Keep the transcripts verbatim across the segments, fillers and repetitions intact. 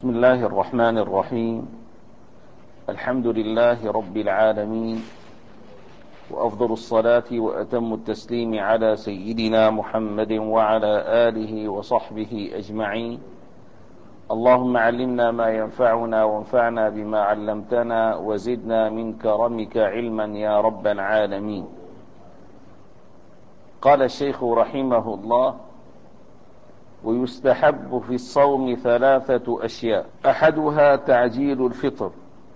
بسم الله الرحمن الرحيم. الحمد لله رب العالمين، وأفضل الصلاة وأتم التسليم على سيدنا محمد وعلى آله وصحبه أجمعين. اللهم علمنا ما ينفعنا وانفعنا بما علمتنا وزدنا من كرمك علما يا رب العالمين. قال الشيخ رحمه الله: ويستحب في الصوم ثلاثة أشياء، أحدها تعجيل الفطر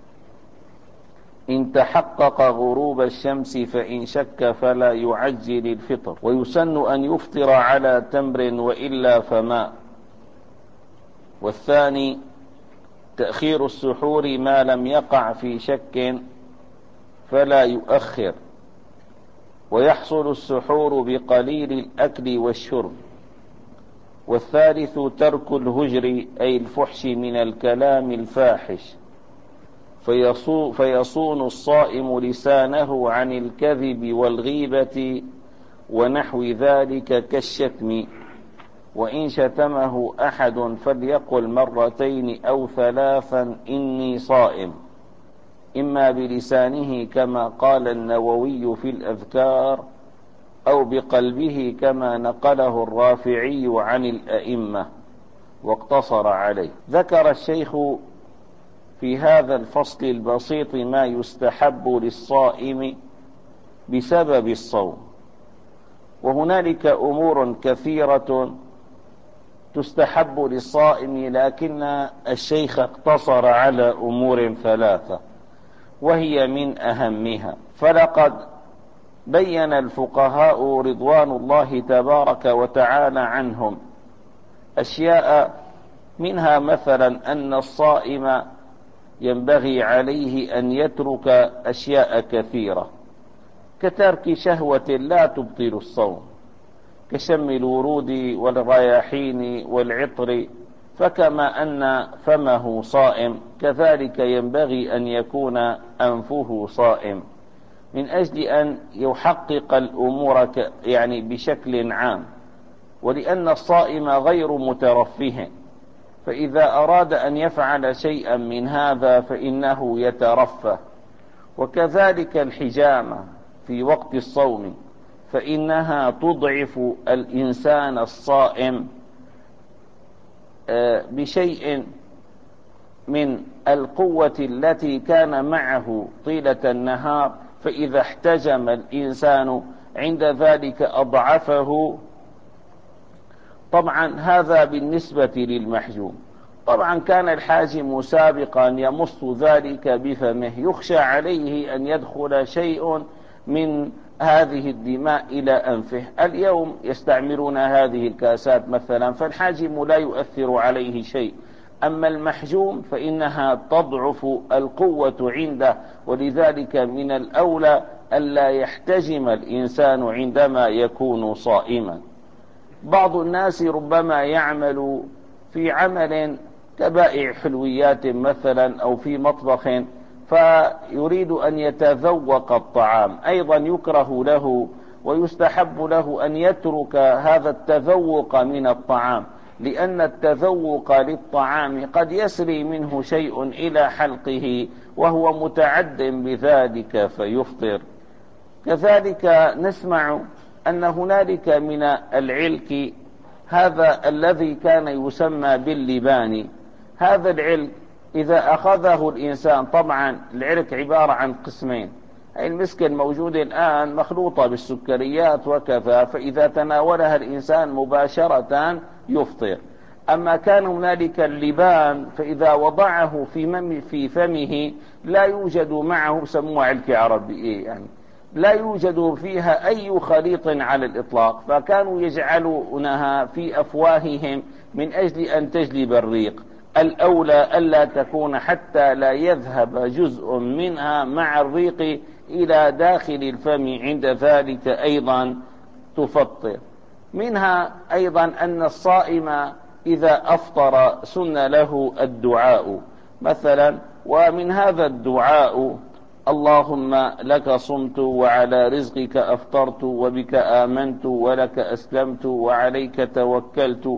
إن تحقق غروب الشمس، فإن شك فلا يعجل الفطر، ويسن أن يفطر على تمر وإلا فماء. والثاني تأخير السحور ما لم يقع في شك فلا يؤخر، ويحصل السحور بقليل الأكل والشرب. والثالث ترك الهجر أي الفحش من الكلام الفاحش، فيصون الصائم لسانه عن الكذب والغيبة ونحو ذلك كالشتم. وإن شتمه أحد فليقل مرتين أو ثلاثا إني صائم، إما بلسانه كما قال النووي في الأذكار، أو بقلبه كما نقله الرافعي عن الأئمة واقتصر عليه. ذكر الشيخ في هذا الفصل البسيط ما يستحب للصائم بسبب الصوم، وهنالك أمور كثيرة تستحب للصائم، لكن الشيخ اقتصر على أمور ثلاثة وهي من أهمها. فلقد بين الفقهاء رضوان الله تبارك وتعالى عنهم أشياء، منها مثلا أن الصائم ينبغي عليه أن يترك أشياء كثيرة، كترك شهوة لا تبطل الصوم، كشم الورود والرياحين والعطر، فكما أن فمه صائم كذلك ينبغي أن يكون أنفه صائم، من أجل أن يحقق الأمور يعني بشكل عام. ولأن الصائم غير مترفه، فإذا أراد أن يفعل شيئا من هذا فإنه يترفه. وكذلك الحجامة في وقت الصوم، فإنها تضعف الإنسان الصائم بشيء من القوة التي كان معه طيلة النهار، فإذا احتجم الإنسان عند ذلك أضعفه. طبعا هذا بالنسبة للمحجوم. طبعا كان الحاجم سابقا يمص ذلك بفمه، يخشى عليه أن يدخل شيء من هذه الدماء إلى أنفه. اليوم يستعملون هذه الكاسات مثلا، فالحاجم لا يؤثر عليه شيء، أما المحجوم فإنها تضعف القوة عنده، ولذلك من الأولى ألا يحتجم الإنسان عندما يكون صائما. بعض الناس ربما يعمل في عمل كبائع حلويات مثلا أو في مطبخ، فيريد أن يتذوق الطعام، أيضا يكره له ويستحب له أن يترك هذا التذوق من الطعام، لأن التذوق للطعام قد يسري منه شيء إلى حلقه وهو متعد بذلك فيفطر. كذلك نسمع أن هنالك من العلك هذا الذي كان يسمى باللبان. هذا العلك إذا أخذه الإنسان، طبعا العلك عبارة عن قسمين، المسك الموجود الآن مخلوطة بالسكريات وكذا، فإذا تناولها الإنسان مباشرة يفطر. أما كان هنالك اللبان فإذا وضعه في, في فمه لا يوجد معه، سموه علك عربي يعني، لا يوجد فيها أي خليط على الإطلاق، فكانوا يجعلونها في أفواههم من أجل أن تجلب الريق. الأولى ألا تكون حتى لا يذهب جزء منها مع الريق إلى داخل الفم، عند ذلك أيضا تفطر. منها أيضا أن الصائم إذا أفطر سن له الدعاء مثلا، ومن هذا الدعاء: اللهم لك صمت وعلى رزقك أفطرت وبك آمنت ولك أسلمت وعليك توكلت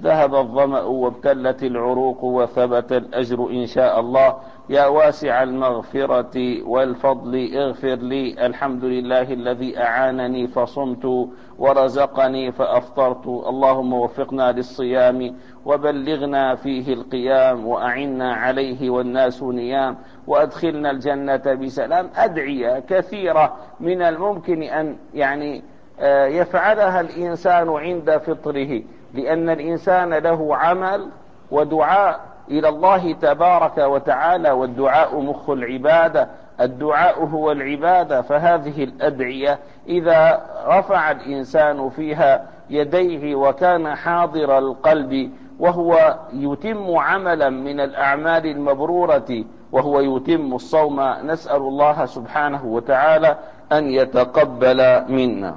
ذهب الظمأ وابتلت العروق وثبت الأجر إن شاء الله. يا واسع المغفرة والفضل اغفر لي. الحمد لله الذي أعانني فصمت ورزقني فأفطرت. اللهم وفقنا للصيام وبلغنا فيه القيام وأعنا عليه والناس نيام وأدخلنا الجنة بسلام. أدعية كثيرة من الممكن أن يعني يفعلها الإنسان عند فطره، لأن الإنسان له عمل ودعاء إلى الله تبارك وتعالى، والدعاء مخ العبادة، الدعاء هو العبادة. فهذه الأدعية إذا رفع الإنسان فيها يديه وكان حاضر القلب وهو يتم عملا من الأعمال المبرورة وهو يتم الصوم، نسأل الله سبحانه وتعالى أن يتقبل منا.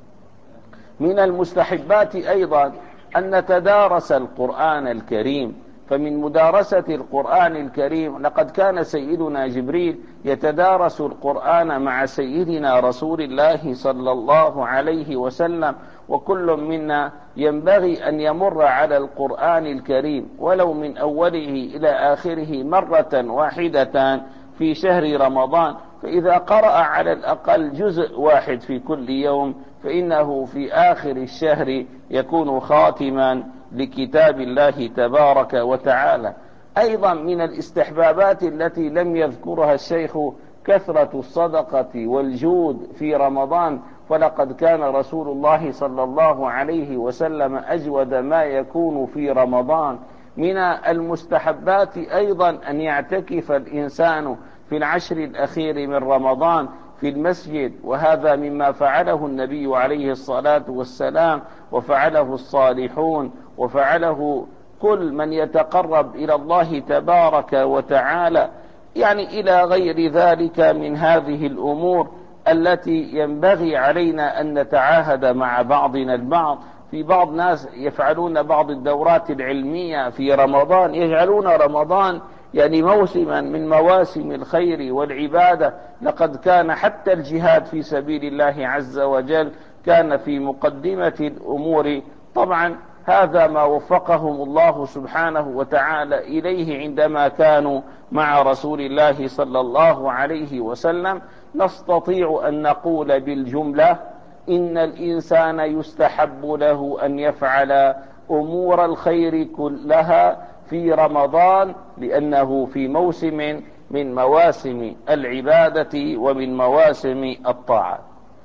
من المستحبات أيضا أن نتدارس القرآن الكريم، فمن مدارسة القرآن الكريم لقد كان سيدنا جبريل يتدارس القرآن مع سيدنا رسول الله صلى الله عليه وسلم، وكل منا ينبغي أن يمر على القرآن الكريم ولو من أوله إلى آخره مرة واحدة في شهر رمضان، فإذا قرأ على الأقل جزء واحد في كل يوم فإنه في آخر الشهر يكون خاتما لكتاب الله تبارك وتعالى. أيضا من الاستحبابات التي لم يذكرها الشيخ كثرة الصدقة والجود في رمضان، فلقد كان رسول الله صلى الله عليه وسلم أجود ما يكون في رمضان. من المستحبات أيضا أن يعتكف الإنسان في العشر الأخير من رمضان في المسجد، وهذا مما فعله النبي عليه الصلاة والسلام وفعله الصالحون وفعله كل من يتقرب إلى الله تبارك وتعالى، يعني إلى غير ذلك من هذه الأمور التي ينبغي علينا أن نتعاهد مع بعضنا البعض. في بعض ناس يفعلون بعض الدورات العلمية في رمضان، يجعلون رمضان يعني موسما من مواسم الخير والعبادة. لقد كان حتى الجهاد في سبيل الله عز وجل كان في مقدمة الأمور. طبعا هذا ما وفقهم الله سبحانه وتعالى إليه عندما كانوا مع رسول الله صلى الله عليه وسلم. نستطيع أن نقول بالجملة إن الإنسان يستحب له أن يفعل أمور الخير كلها في رمضان، لأنه في موسم من مواسم العبادة ومن مواسم الطاعات.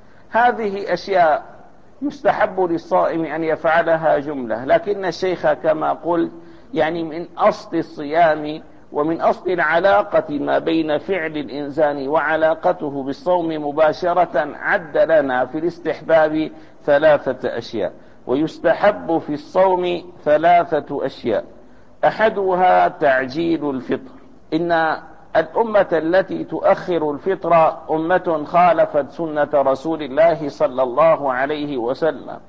هذه أشياء يستحب للصائم أن يفعلها جملة، لكن الشيخ كما قلت يعني من أصل الصيام ومن أصل العلاقة ما بين فعل الإنسان وعلاقته بالصوم مباشرة عد لنا في الاستحباب ثلاثة أشياء. ويستحب في الصوم ثلاثة أشياء، أحدها تعجيل الفطر. إن الأمة التي تؤخر الفطر أمة خالفت سنة رسول الله صلى الله عليه وسلم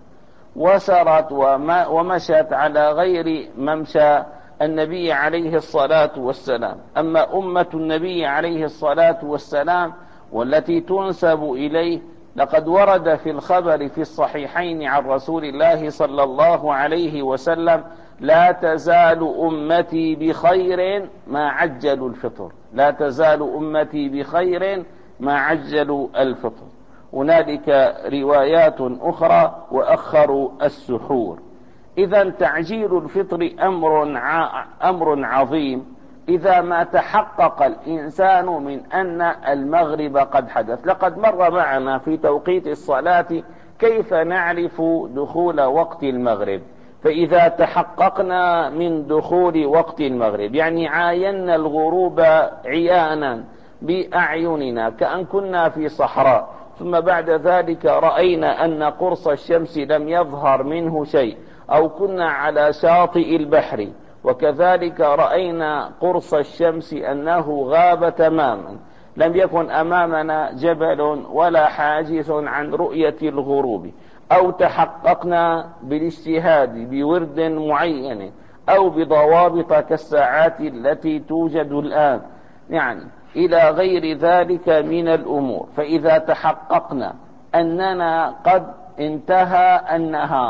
وسرت ومشت على غير ممشى النبي عليه الصلاة والسلام. أما أمة النبي عليه الصلاة والسلام والتي تنسب إليه، لقد ورد في الخبر في الصحيحين عن رسول الله صلى الله عليه وسلم: لا تزال أمتي بخير ما عجلوا الفطر. لا تزال أمتي بخير ما عجلوا الفطر. هنالك روايات أخرى وأخروا السحور. إذا تعجيل الفطر أمر أمر عظيم إذا ما تحقق الإنسان من أن المغرب قد حدث. لقد مر معنا في توقيت الصلاة كيف نعرف دخول وقت المغرب. فإذا تحققنا من دخول وقت المغرب يعني عاينا الغروب عيانا بأعيننا كأن كنا في صحراء، ثم بعد ذلك رأينا أن قرص الشمس لم يظهر منه شيء، أو كنا على شاطئ البحر وكذلك رأينا قرص الشمس أنه غاب تماما، لم يكن أمامنا جبل ولا حاجز عن رؤية الغروب، أو تحققنا بالاجتهاد بورد معين أو بضوابط كالساعات التي توجد الآن، يعني إلى غير ذلك من الأمور. فإذا تحققنا أننا قد انتهى النهار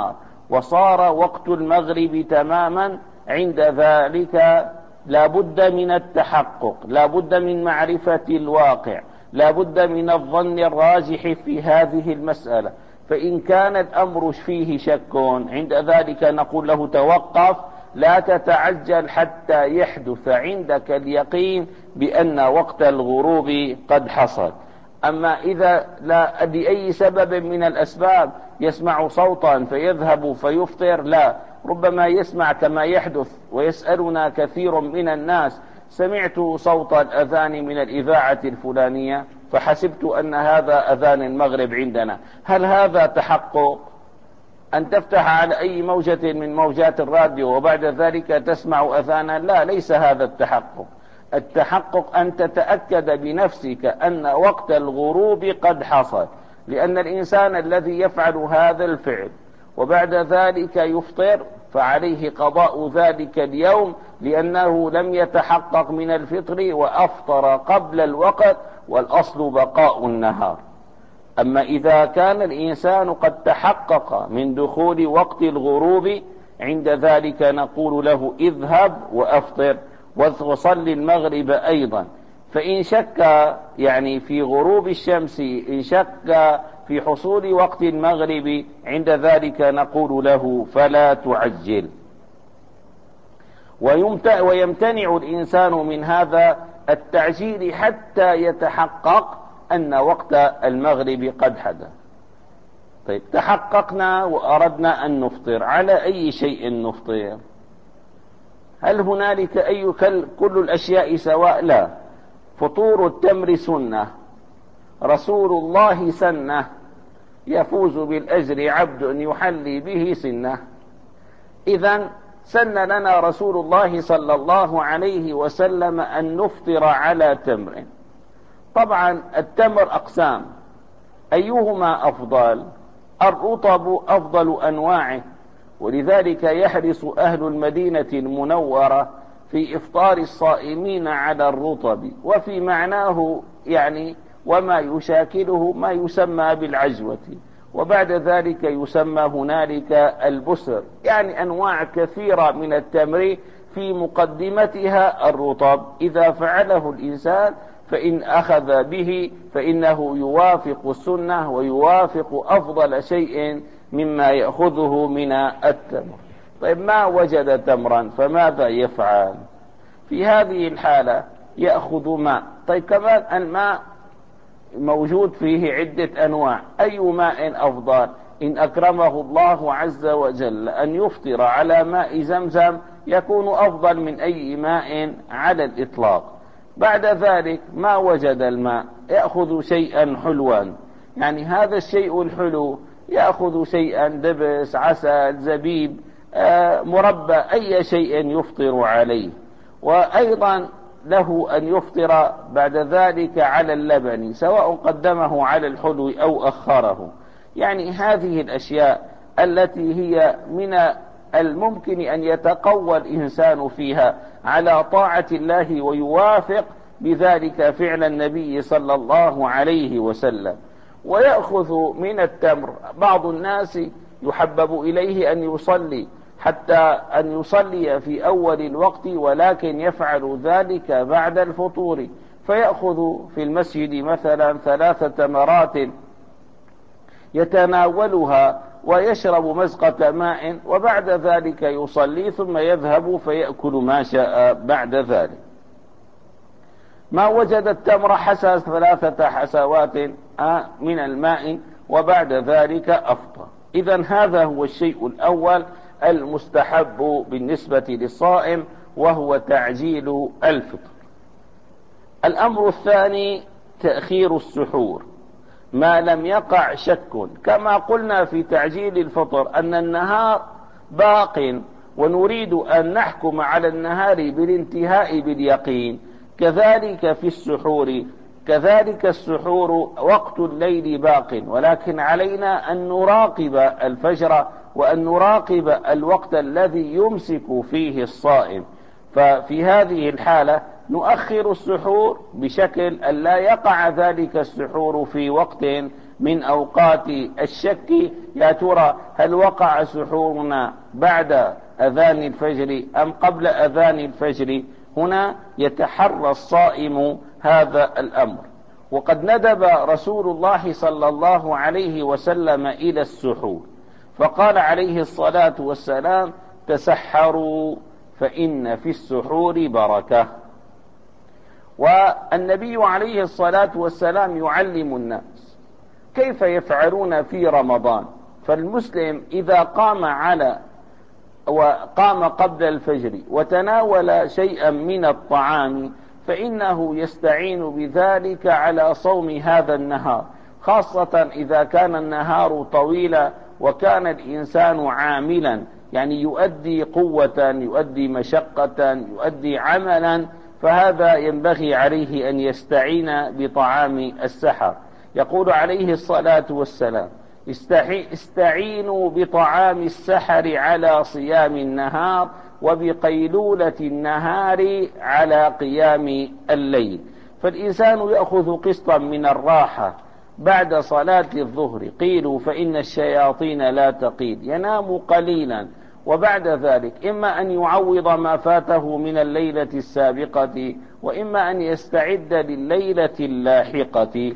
وصار وقت المغرب تماما، عند ذلك لا بد من التحقق، لا بد من معرفة الواقع، لا بد من الظن الراجح في هذه المسألة. فإن كان الأمر فيه شك عند ذلك نقول له توقف، لا تتعجل حتى يحدث عندك اليقين بأن وقت الغروب قد حصل. أما إذا لا لأي سبب من الأسباب يسمع صوتا فيذهب فيفطر، لا، ربما يسمع كما يحدث ويسألنا كثير من الناس: سمعت صوت الأذان من الإذاعة الفلانية فحسبت أن هذا أذان المغرب عندنا. هل هذا تحقق؟ أن تفتح على أي موجة من موجات الراديو وبعد ذلك تسمع أذانا؟ لا، ليس هذا التحقق. التحقق أن تتأكد بنفسك أن وقت الغروب قد حصل، لأن الإنسان الذي يفعل هذا الفعل وبعد ذلك يفطر فعليه قضاء ذلك اليوم، لأنه لم يتحقق من الفطر وأفطر قبل الوقت، والأصل بقاء النهار. أما إذا كان الإنسان قد تحقق من دخول وقت الغروب، عند ذلك نقول له: اذهب وأفطر وصل المغرب أيضا. فإن شك يعني في غروب الشمس، إن شك في حصول وقت المغرب، عند ذلك نقول له: فلا تعجل. ويمتنع الإنسان من هذا التعجيل حتى يتحقق أن وقت المغرب قد حدث. طيب، تحققنا وأردنا أن نفطر، على أي شيء نفطر؟ هل هنالك أي كل الأشياء سواء؟ لا، فطور التمر سنة، رسول الله سنة، يفوز بالأجر عبد يحلي به سنة. إذن سن لنا رسول الله صلى الله عليه وسلم أن نفطر على تمر. طبعا التمر أقسام، أيهما أفضل؟ الرطب أفضل أنواعه، ولذلك يحرص أهل المدينة المنورة في إفطار الصائمين على الرطب، وفي معناه يعني وما يشاكله ما يسمى بالعجوة، وبعد ذلك يسمى هنالك البسر، يعني أنواع كثيرة من التمر في مقدمتها الرطب. إذا فعله الإنسان فإن أخذ به فإنه يوافق السنة ويوافق أفضل شيء مما يأخذه من التمر. طيب، ما وجد تمرا فماذا يفعل؟ في هذه الحالة يأخذ ماء. طيب، كمان الماء موجود فيه عدة أنواع، أي ماء أفضل؟ إن أكرمه الله عز وجل أن يفطر على ماء زمزم يكون أفضل من أي ماء على الإطلاق. بعد ذلك ما وجد الماء يأخذ شيئا حلوا، يعني هذا الشيء الحلو يأخذ شيئا دبس، عسل، زبيب، آه، مربى، أي شيء يفطر عليه. وأيضا له أن يفطر بعد ذلك على اللبن، سواء قدمه على الحلو أو أخره. يعني هذه الأشياء التي هي من الممكن أن يتقوى الإنسان فيها على طاعة الله ويوافق بذلك فعل النبي صلى الله عليه وسلم. ويأخذ من التمر بعض الناس يحبب إليه أن يصلي، حتى أن يصلي في أول الوقت، ولكن يفعل ذلك بعد الفطور، فيأخذ في المسجد مثلا ثلاث تمرات يتناولها ويشرب مزقة ماء، وبعد ذلك يصلي ثم يذهب فيأكل ما شاء بعد ذلك. ما وجد التمر حسى ثلاثة حسوات من الماء وبعد ذلك أفطر. إذن هذا هو الشيء الأول المستحب بالنسبة للصائم، وهو تعجيل الفطر. الأمر الثاني تأخير السحور ما لم يقع شك، كما قلنا في تعجيل الفطر أن النهار باق ونريد أن نحكم على النهار بالانتهاء باليقين، كذلك في السحور، كذلك السحور وقت الليل باق، ولكن علينا أن نراقب الفجر وأن نراقب الوقت الذي يمسك فيه الصائم. ففي هذه الحالة نؤخر السحور بشكل أن لا يقع ذلك السحور في وقت من أوقات الشك، يا ترى هل وقع سحورنا بعد أذان الفجر أم قبل أذان الفجر؟ هنا يتحرى الصائم هذا الأمر. وقد ندب رسول الله صلى الله عليه وسلم إلى السحور، فقال عليه الصلاة والسلام: تسحروا فإن في السحور بركة. والنبي عليه الصلاة والسلام يعلم الناس كيف يفعلون في رمضان. فالمسلم إذا قام على وقام قبل الفجر وتناول شيئا من الطعام فإنه يستعين بذلك على صوم هذا النهار، خاصة إذا كان النهار طويلا وكان الإنسان عاملا، يعني يؤدي قوة، يؤدي مشقة، يؤدي عملا، فهذا ينبغي عليه أن يستعين بطعام السحر. يقول عليه الصلاة والسلام: استعينوا بطعام السحر على صيام النهار، وبقيلولة النهار على قيام الليل. فالإنسان يأخذ قسطا من الراحة بعد صلاة الظهر، قيلوا فإن الشياطين لا تقيل، ينام قليلا، وبعد ذلك إما أن يعوض ما فاته من الليلة السابقة، وإما أن يستعد لليلة اللاحقة،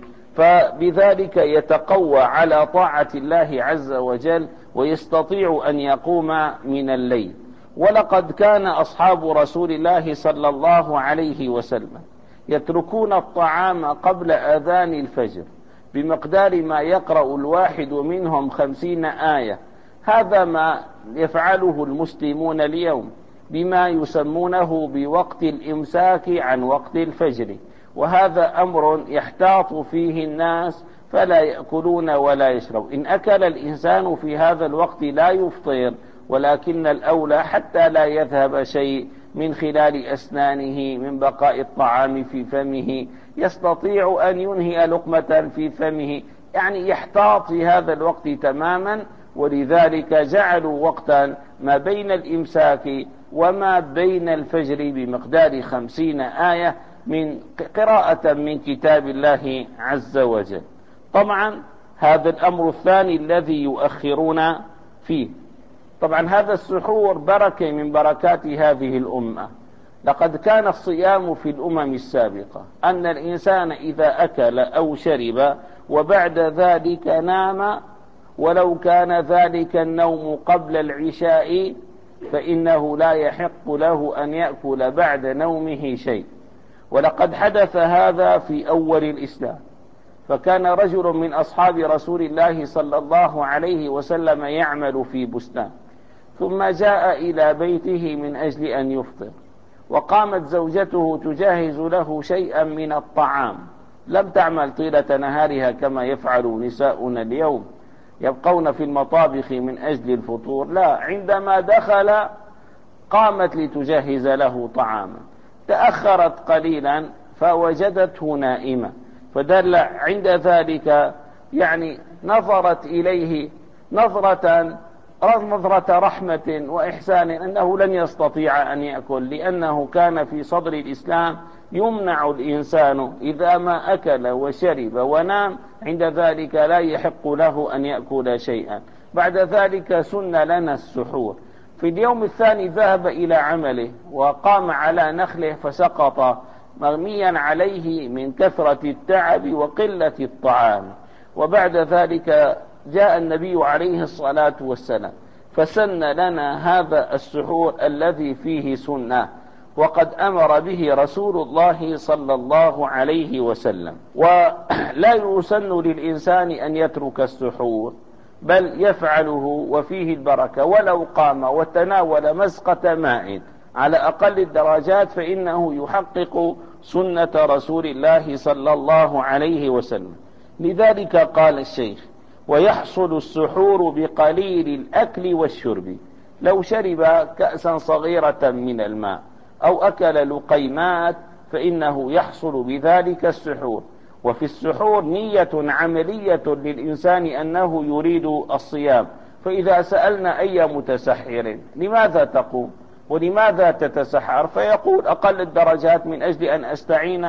فبذلك يتقوى على طاعة الله عز وجل ويستطيع أن يقوم من الليل. ولقد كان أصحاب رسول الله صلى الله عليه وسلم يتركون الطعام قبل أذان الفجر بمقدار ما يقرأ الواحد منهم خمسين آية. هذا ما يفعله المسلمون اليوم بما يسمونه بوقت الإمساك عن وقت الفجر، وهذا أمر يحتاط فيه الناس فلا يأكلون ولا يشربون. إن أكل الإنسان في هذا الوقت لا يفطر، ولكن الأولى حتى لا يذهب شيء من خلال أسنانه من بقاء الطعام في فمه، يستطيع أن ينهي لقمة في فمه، يعني يحتاط في هذا الوقت تماما. ولذلك جعلوا وقتا ما بين الإمساك وما بين الفجر بمقدار خمسين آية من قراءة من كتاب الله عز وجل. طبعا هذا الأمر الثاني الذي يؤخرون فيه. طبعا هذا السحور بركة من بركات هذه الأمة. لقد كان الصيام في الأمم السابقة أن الإنسان إذا أكل أو شرب وبعد ذلك نام، ولو كان ذلك النوم قبل العشاء، فإنه لا يحق له أن يأكل بعد نومه شيء. ولقد حدث هذا في أول الإسلام، فكان رجل من أصحاب رسول الله صلى الله عليه وسلم يعمل في بستان، ثم جاء إلى بيته من أجل أن يفطر، وقامت زوجته تجهز له شيئا من الطعام. لم تعمل طيلة نهارها كما يفعل نساؤنا اليوم، يبقون في المطابخ من أجل الفطور، لا، عندما دخل قامت لتجهز له طعاما، تأخرت قليلا فوجدته نائما، فدل عند ذلك يعني نظرت إليه نظرة نظرة رحمة وإحسان أنه لن يستطيع أن يأكل، لأنه كان في صدر الإسلام يمنع الإنسان إذا ما أكل وشرب ونام، عند ذلك لا يحق له أن يأكل شيئا. بعد ذلك سن لنا السحور. في اليوم الثاني ذهب إلى عمله وقام على نخله فسقط مغميا عليه من كثرة التعب وقلة الطعام. وبعد ذلك جاء النبي عليه الصلاة والسلام فسن لنا هذا السحور الذي فيه سنة، وقد أمر به رسول الله صلى الله عليه وسلم. ولا يسن للإنسان أن يترك السحور، بل يفعله وفيه البركة، ولو قام وتناول مزقة ماء على أقل الدرجات فإنه يحقق سنة رسول الله صلى الله عليه وسلم. لذلك قال الشيخ: ويحصل السحور بقليل الأكل والشرب. لو شرب كأسا صغيرة من الماء أو أكل لقيمات فإنه يحصل بذلك السحور. وفي السحور نية عملية للإنسان أنه يريد الصيام. فإذا سألنا أي متسحر لماذا تقوم ولماذا تتسحر، فيقول أقل الدرجات من أجل أن أستعين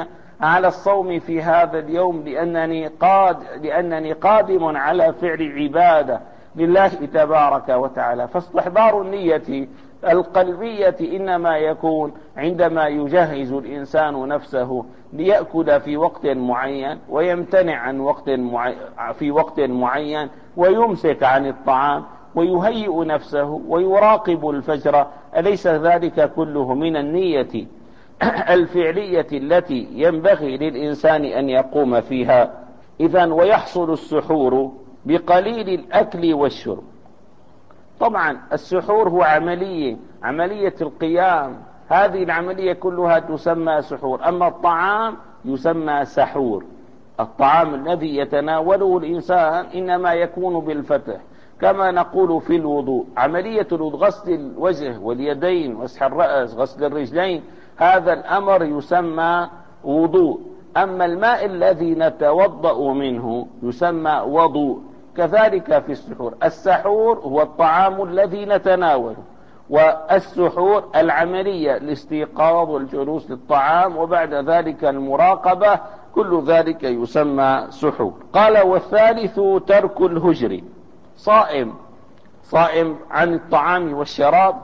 على الصوم في هذا اليوم لأنني قاد لأنني قادم على فعل عبادة لله تبارك وتعالى. فاستحضار النية القلبية إنما يكون عندما يجهز الإنسان نفسه ليأكل في وقت معين ويمتنع عن وقت معين في وقت معين، ويمسك عن الطعام ويهيئ نفسه ويراقب الفجر. أليس ذلك كله من النية الفعلية التي ينبغي للإنسان أن يقوم فيها؟ إذن ويحصل السحور بقليل الأكل والشرب. طبعا السحور هو عملية عملية القيام، هذه العملية كلها تسمى سحور. أما الطعام يسمى سحور. الطعام الذي يتناوله الإنسان إنما يكون بالفتح، كما نقول في الوضوء عملية غسل الوجه واليدين، مسح الرأس، غسل الرجلين، هذا الأمر يسمى وضوء. أما الماء الذي نتوضأ منه يسمى وضوء. كذلك في السحور، السحور هو الطعام الذي نتناوله، والسحور العملية الاستيقاظ والجلوس للطعام وبعد ذلك المراقبة، كل ذلك يسمى سحور. قال والثالث ترك الهجر. صائم صائم عن الطعام والشراب.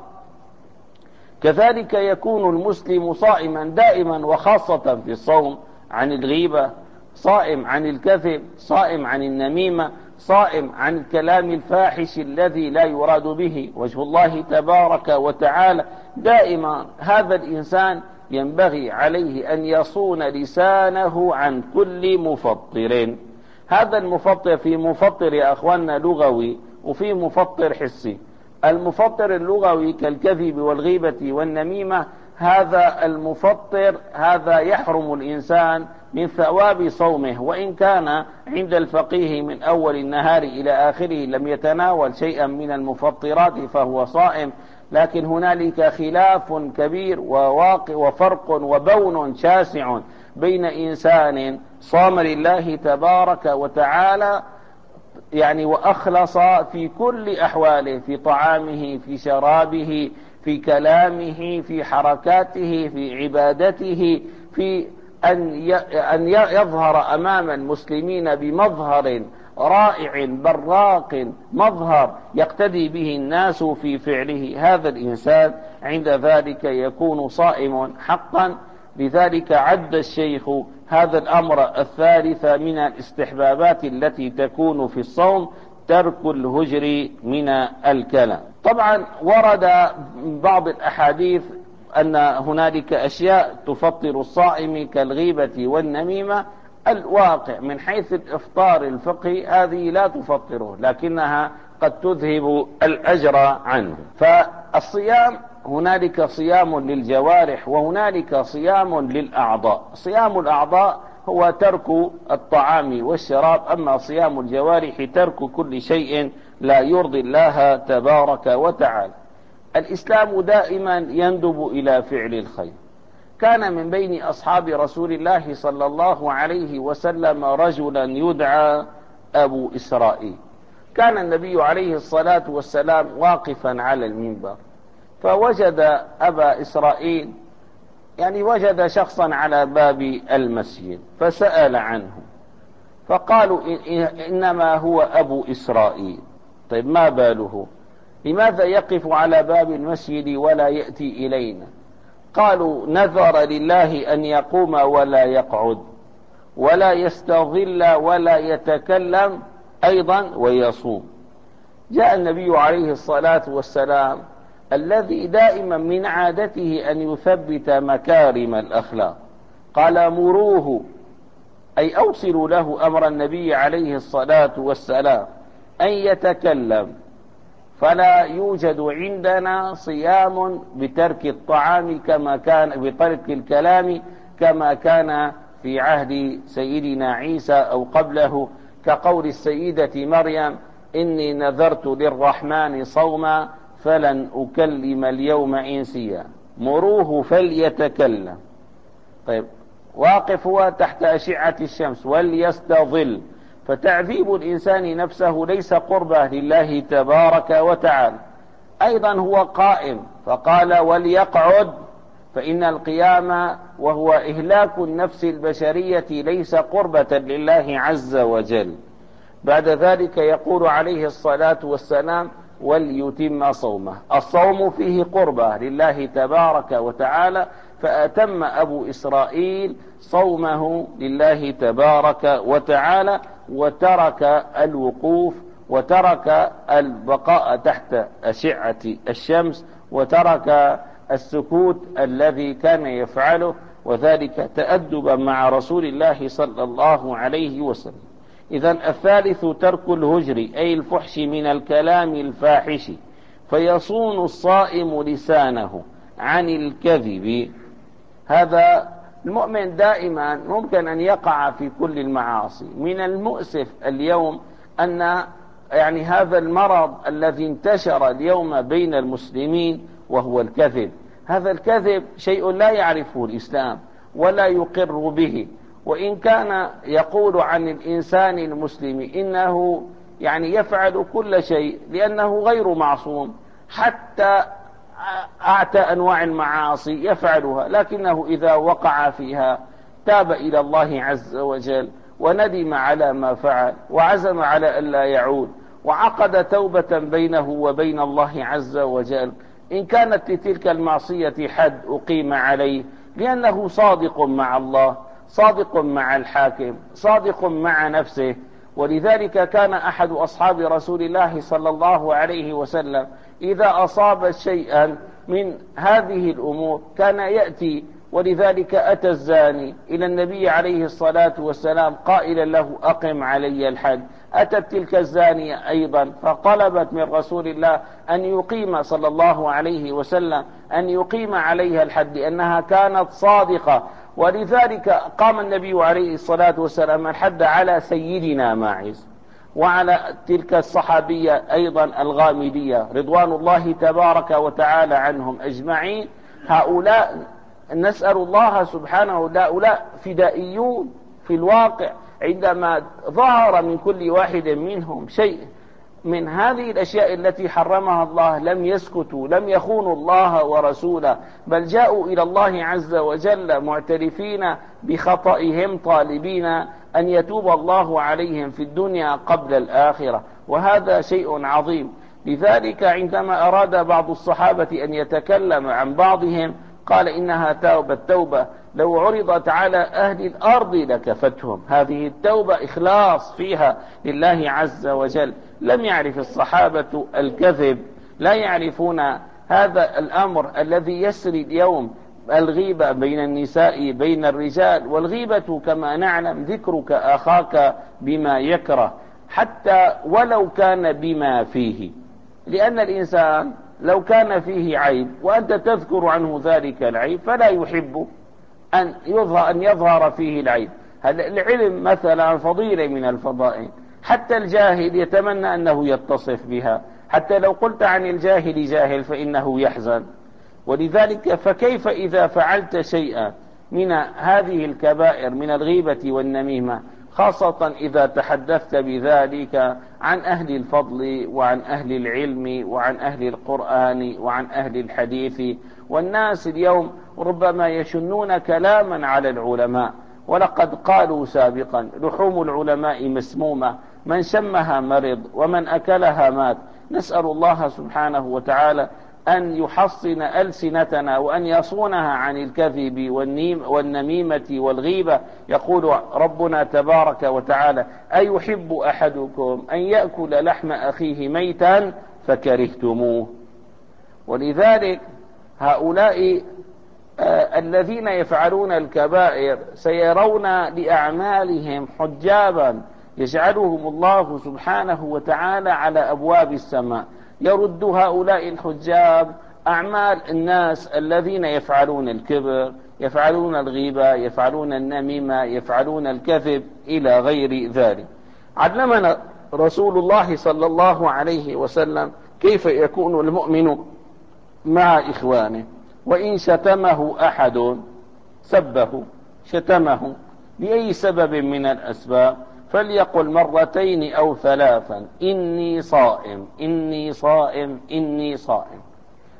كذلك يكون المسلم صائما دائما وخاصة في الصوم عن الغيبة، صائم عن الكذب، صائم عن النميمة، صائم عن الكلام الفاحش الذي لا يراد به وجه الله تبارك وتعالى. دائما هذا الإنسان ينبغي عليه أن يصون لسانه عن كل مفطر. هذا المفطر في مفطر يا أخواننا لغوي وفي مفطر حسي. المفطر اللغوي كالكذب والغيبة والنميمة، هذا المفطر هذا يحرم الإنسان من ثواب صومه، وإن كان عند الفقيه من أول النهار إلى آخره لم يتناول شيئا من المفطرات فهو صائم. لكن هنالك خلاف كبير وواقع وفرق وبون شاسع بين إنسان صام لله تبارك وتعالى يعني وأخلص في كل أحواله، في طعامه، في شرابه، في كلامه، في حركاته، في عبادته، في أن يظهر أمام المسلمين بمظهر رائع براق، مظهر يقتدي به الناس في فعله. هذا الإنسان عند ذلك يكون صائم حقا. لذلك عد الشيخ هذا الأمر الثالث من الاستحبابات التي تكون في الصوم ترك الهجر من الكلام. طبعا ورد بعض الأحاديث أن هنالك أشياء تفطر الصائم كالغيبة والنميمة. الواقع من حيث الإفطار الفقهي هذه لا تفطره، لكنها قد تذهب الأجر عنه. فالصيام هنالك صيام للجوارح وهنالك صيام للأعضاء. صيام الأعضاء هو ترك الطعام والشراب، أما صيام الجوارح ترك كل شيء لا يرضي الله تبارك وتعالى. الإسلام دائما يندب إلى فعل الخير. كان من بين أصحاب رسول الله صلى الله عليه وسلم رجلا يدعى أبو إسرائيل. كان النبي عليه الصلاة والسلام واقفا على المنبر، فوجد أبا إسرائيل يعني وجد شخصا على باب المسجد فسأل عنه، فقالوا إنما هو أبو إسرائيل. طيب ما باله؟ لماذا يقف على باب المسجد ولا يأتي إلينا؟ قالوا نذر لله أن يقوم ولا يقعد ولا يستظل ولا يتكلم أيضا ويصوم. جاء النبي عليه الصلاة والسلام الذي دائما من عادته أن يثبت مكارم الأخلاق، قال مروه، أي أوصلوا له أمر النبي عليه الصلاة والسلام أن يتكلم. فلا يوجد عندنا صيام بترك الطعام كما كان بترك الكلام كما كان في عهد سيدنا عيسى أو قبله، كقول السيدة مريم إني نذرت للرحمن صوما فلن أكلم اليوم إنسيا. مروه فليتكلم. طيب واقف هو تحت أشعة الشمس وليستظل. فتعذيب الإنسان نفسه ليس قربة لله تبارك وتعالى. أيضا هو قائم فقال وليقعد فإن القيام وهو إهلاك النفس البشرية ليس قربة لله عز وجل. بعد ذلك يقول عليه الصلاة والسلام: وليتم صومه. الصوم فيه قربة لله تبارك وتعالى، فأتم أبو إسرائيل صومه لله تبارك وتعالى، وترك الوقوف، وترك البقاء تحت أشعة الشمس، وترك السكوت الذي كان يفعله، وذلك تأدبا مع رسول الله صلى الله عليه وسلم. إذن الثالث ترك الهجر، أي الفحش من الكلام الفاحش، فيصون الصائم لسانه عن الكذب. هذا المؤمن دائما ممكن أن يقع في كل المعاصي. من المؤسف اليوم أن يعني هذا المرض الذي انتشر اليوم بين المسلمين وهو الكذب. هذا الكذب شيء لا يعرفه الإسلام ولا يقر به، وإن كان يقول عن الإنسان المسلم إنه يعني يفعل كل شيء لأنه غير معصوم، حتى أعتى أنواع المعاصي يفعلها، لكنه إذا وقع فيها تاب إلى الله عز وجل وندم على ما فعل وعزم على ألا يعود، وعقد توبة بينه وبين الله عز وجل. إن كانت لتلك المعصية حد أقيم عليه، لأنه صادق مع الله، صادق مع الحاكم، صادق مع نفسه. ولذلك كان أحد أصحاب رسول الله صلى الله عليه وسلم إذا أصاب شيئا من هذه الأمور كان يأتي، ولذلك أتى الزاني إلى النبي عليه الصلاة والسلام قائلا له: أقم علي الحد. أتت تلك الزانية أيضا فطلبت من رسول الله أن يقيم صلى الله عليه وسلم أن يقيم عليها الحد، لأنها كانت صادقة. ولذلك قام النبي عليه الصلاة والسلام الحد على سيدنا ماعز، وعلى تلك الصحابية أيضا الغامدية رضوان الله تبارك وتعالى عنهم أجمعين. هؤلاء نسأل الله سبحانه، هؤلاء فدائيون في الواقع. عندما ظهر من كل واحد منهم شيء من هذه الأشياء التي حرمها الله لم يسكتوا، لم يخونوا الله ورسوله، بل جاءوا إلى الله عز وجل معترفين بخطئهم، طالبين أن يتوب الله عليهم في الدنيا قبل الآخرة، وهذا شيء عظيم. لذلك عندما أراد بعض الصحابة أن يتكلم عن بعضهم قال: إنها توبة توبة لو عرضت على أهل الأرض لكفتهم. هذه التوبة إخلاص فيها لله عز وجل. لم يعرف الصحابة الكذب، لا يعرفون هذا الأمر الذي يسري اليوم، الغيبة بين النساء بين الرجال. والغيبة كما نعلم ذكرك أخاك بما يكره، حتى ولو كان بما فيه، لأن الإنسان لو كان فيه عيب وأنت تذكر عنه ذلك العيب فلا يحب أن يظهر, أن يظهر فيه العيب. العلم مثلا فضيلة من الفضائل، حتى الجاهل يتمنى أنه يتصف بها، حتى لو قلت عن الجاهل جاهل فإنه يحزن. ولذلك فكيف إذا فعلت شيئا من هذه الكبائر من الغيبة والنميمة، خاصة إذا تحدثت بذلك عن أهل الفضل وعن أهل العلم وعن أهل القرآن وعن أهل الحديث. والناس اليوم ربما يشنون كلاما على العلماء، ولقد قالوا سابقا: لحوم العلماء مسمومة، من شمها مرض ومن أكلها مات. نسأل الله سبحانه وتعالى أن يحصن ألسنتنا وأن يصونها عن الكذب والنميمة والغيبة. يقول ربنا تبارك وتعالى: أيحب أحدكم أن يأكل لحم أخيه ميتا فكرهتموه. ولذلك هؤلاء آه الذين يفعلون الكبائر سيرون لأعمالهم حجابا يجعلهم الله سبحانه وتعالى على أبواب السماء. يرد هؤلاء الحجاب أعمال الناس الذين يفعلون الكبر، يفعلون الغيبة، يفعلون النميمة، يفعلون الكذب إلى غير ذلك. علمنا رسول الله صلى الله عليه وسلم كيف يكون المؤمن مع إخوانه. وإن شتمه أحد، سبه شتمه لأي سبب من الأسباب، فليقل مرتين أو ثلاثا: إني صائم إني صائم إني صائم.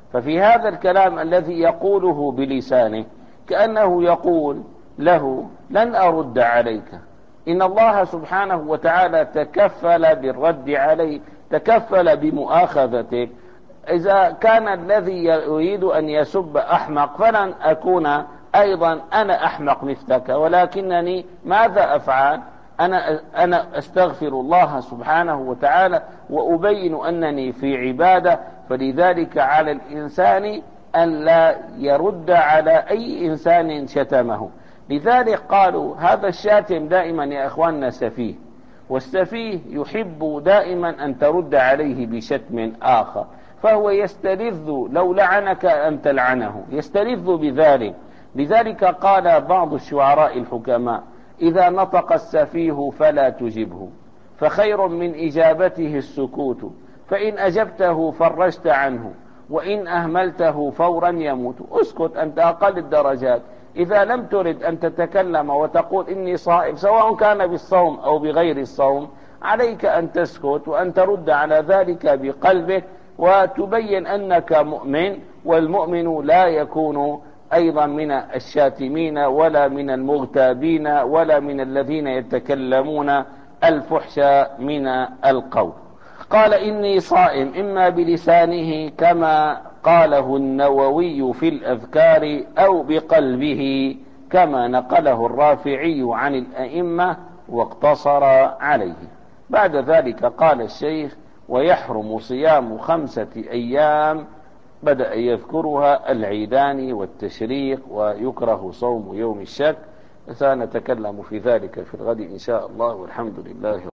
ففي هذا الكلام الذي يقوله بلسانه كأنه يقول له لن أرد عليك، إن الله سبحانه وتعالى تكفل بالرد عليك، تكفل بمؤاخذتك. إذا كان الذي يريد أن يسب أحمق فلن أكون أيضا أنا أحمق مثلك، ولكنني ماذا أفعل؟ أنا, أنا أستغفر الله سبحانه وتعالى وأبين أنني في عبادة. فلذلك على الإنسان أن لا يرد على أي إنسان شتمه. لذلك قالوا هذا الشاتم دائما يا أخواننا سفيه، والسفيه يحب دائما أن ترد عليه بشتم آخر، فهو يستلذ لو لعنك أن تلعنه، يستلذ بذلك. لذلك قال بعض الشعراء الحكماء إذا نطق السفيه فلا تجبه، فخير من إجابته السكوت، فإن أجبته فرجت عنه، وإن أهملته فورا يموت. اسكت، أنت أقل الدرجات. إذا لم ترد أن تتكلم وتقول إني صائم، سواء كان بالصوم أو بغير الصوم، عليك أن تسكت وأن ترد على ذلك بقلبك وتبين أنك مؤمن، والمؤمن لا يكون أيضا من الشاتمين ولا من المغتابين ولا من الذين يتكلمون الفحش من القول. قال إني صائم إما بلسانه كما قاله النووي في الأذكار أو بقلبه كما نقله الرافعي عن الأئمة واقتصر عليه. بعد ذلك قال الشيخ ويحرم صيام خمسة أيام، بدأ يذكرها العيدان والتشريق، ويكره صوم يوم الشك. سنتكلم في ذلك في الغد إن شاء الله، والحمد لله.